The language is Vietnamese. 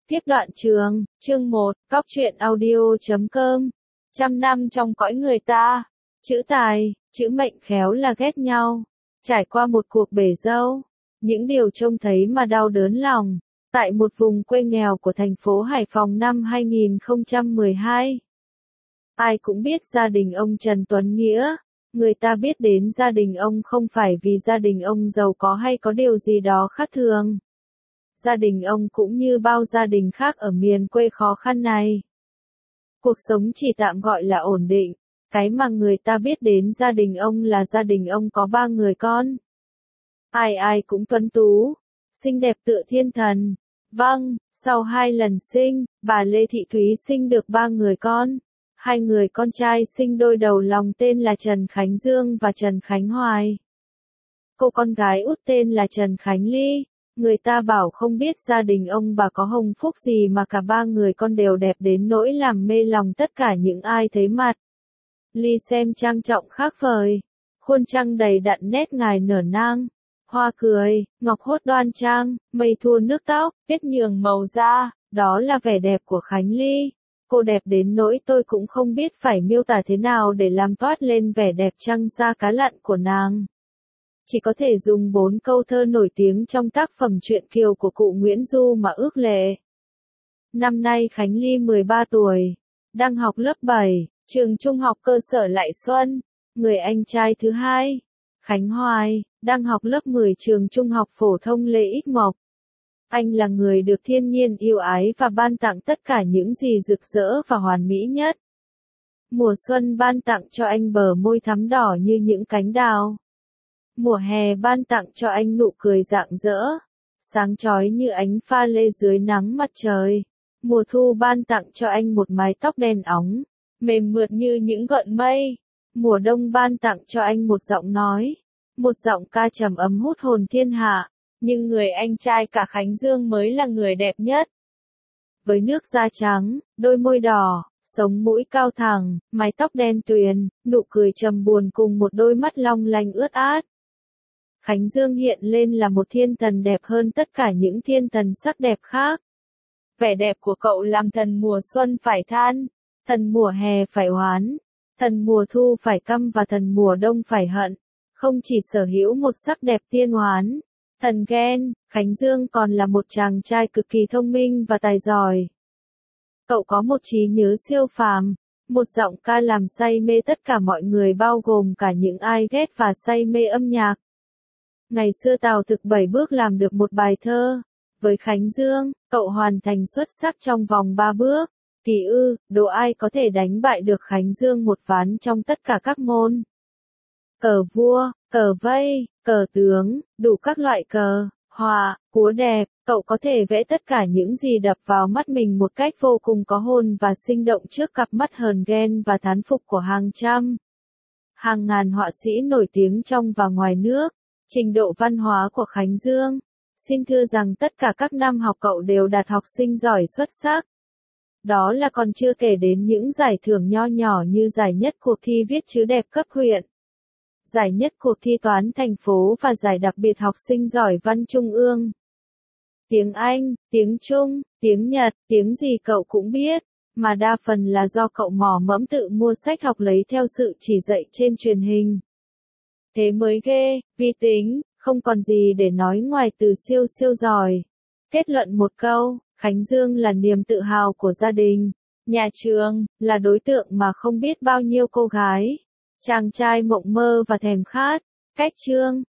Tiếp đoạn trường, chương 1, Cóc truyện audio.com. Trăm năm trong cõi người ta. Chữ tài, chữ mệnh khéo là ghét nhau. Trải qua một cuộc bể dâu, những điều trông thấy mà đau đớn lòng. Tại một vùng quê nghèo của thành phố Hải Phòng năm 2012. Ai cũng biết gia đình ông Trần Tuấn Nghĩa. Người ta biết đến gia đình ông không phải vì gia đình ông giàu có hay có điều gì đó khác thường. Gia đình ông cũng như bao gia đình khác ở miền quê khó khăn này. Cuộc sống chỉ tạm gọi là ổn định. Cái mà người ta biết đến gia đình ông là gia đình ông có 3 người con. Ai ai cũng tuấn tú, xinh đẹp tựa thiên thần. Vâng, sau 2 lần sinh, bà Lê Thị Thúy sinh được 3 người con. 2 người con trai sinh đôi đầu lòng tên là Trần Khánh Dương và Trần Khánh Hoài. Cô con gái út tên là Trần Khánh Ly. Người ta bảo không biết gia đình ông bà có hồng phúc gì mà cả 3 người con đều đẹp đến nỗi làm mê lòng tất cả những ai thấy mặt. Ly xem trang trọng khác vời, khuôn trăng đầy đặn nét ngài nở nang, hoa cười, ngọc hốt đoan trang, mây thua nước tóc, biết nhường màu da, đó là vẻ đẹp của Khánh Ly. Cô đẹp đến nỗi tôi cũng không biết phải miêu tả thế nào để làm toát lên vẻ đẹp trăng da cá lặn của nàng. Chỉ có thể dùng 4 câu thơ nổi tiếng trong tác phẩm truyện Kiều của cụ Nguyễn Du mà ước lệ. Năm nay Khánh Ly 13 tuổi, đang học lớp 7, trường trung học cơ sở Lại Xuân. Người anh trai thứ hai, Khánh Hoài, đang học lớp 10 trường trung học phổ thông Lê Ích Mộc. Anh là người được thiên nhiên yêu ái và ban tặng tất cả những gì rực rỡ và hoàn mỹ nhất. Mùa xuân ban tặng cho anh bờ môi thắm đỏ như những cánh đào. Mùa hè ban tặng cho anh nụ cười rạng rỡ, sáng chói như ánh pha lê dưới nắng mặt trời. Mùa thu ban tặng cho anh một mái tóc đen óng, mềm mượt như những gợn mây. Mùa đông ban tặng cho anh một giọng nói, một giọng ca trầm ấm hút hồn thiên hạ. Nhưng người anh trai cả Khánh Dương mới là người đẹp nhất. Với nước da trắng, đôi môi đỏ, sống mũi cao thẳng, mái tóc đen tuyền, nụ cười trầm buồn cùng một đôi mắt long lanh ướt át. Khánh Dương hiện lên là một thiên thần đẹp hơn tất cả những thiên thần sắc đẹp khác. Vẻ đẹp của cậu làm thần mùa xuân phải than, thần mùa hè phải oán, thần mùa thu phải căm và thần mùa đông phải hận. Không chỉ sở hữu một sắc đẹp tiên oán, thần ghen, Khánh Dương còn là một chàng trai cực kỳ thông minh và tài giỏi. Cậu có một trí nhớ siêu phàm, một giọng ca làm say mê tất cả mọi người bao gồm cả những ai ghét và say mê âm nhạc. Ngày xưa Tào Thực 7 bước làm được một bài thơ. Với Khánh Dương, cậu hoàn thành xuất sắc trong vòng 3 bước. Kỳ đố ai có thể đánh bại được Khánh Dương một ván trong tất cả các môn. Cờ vua, cờ vây, cờ tướng, đủ các loại cờ, hòa, cúa đẹp, cậu có thể vẽ tất cả những gì đập vào mắt mình một cách vô cùng có hồn và sinh động trước cặp mắt hờn ghen và thán phục của hàng trăm, hàng ngàn họa sĩ nổi tiếng trong và ngoài nước. Trình độ văn hóa của Khánh Dương, xin thưa rằng tất cả các năm học cậu đều đạt học sinh giỏi xuất sắc. Đó là còn chưa kể đến những giải thưởng nho nhỏ như giải nhất cuộc thi viết chữ đẹp cấp huyện, giải nhất cuộc thi toán thành phố và giải đặc biệt học sinh giỏi văn trung ương. Tiếng Anh, tiếng Trung, tiếng Nhật, tiếng gì cậu cũng biết, mà đa phần là do cậu mò mẫm tự mua sách học lấy theo sự chỉ dạy trên truyền hình. Thế mới ghê, vi tính, không còn gì để nói ngoài từ siêu siêu giỏi. Kết luận một câu, Khánh Dương là niềm tự hào của gia đình, nhà trường, là đối tượng mà không biết bao nhiêu cô gái, chàng trai mộng mơ và thèm khát. Cách chương,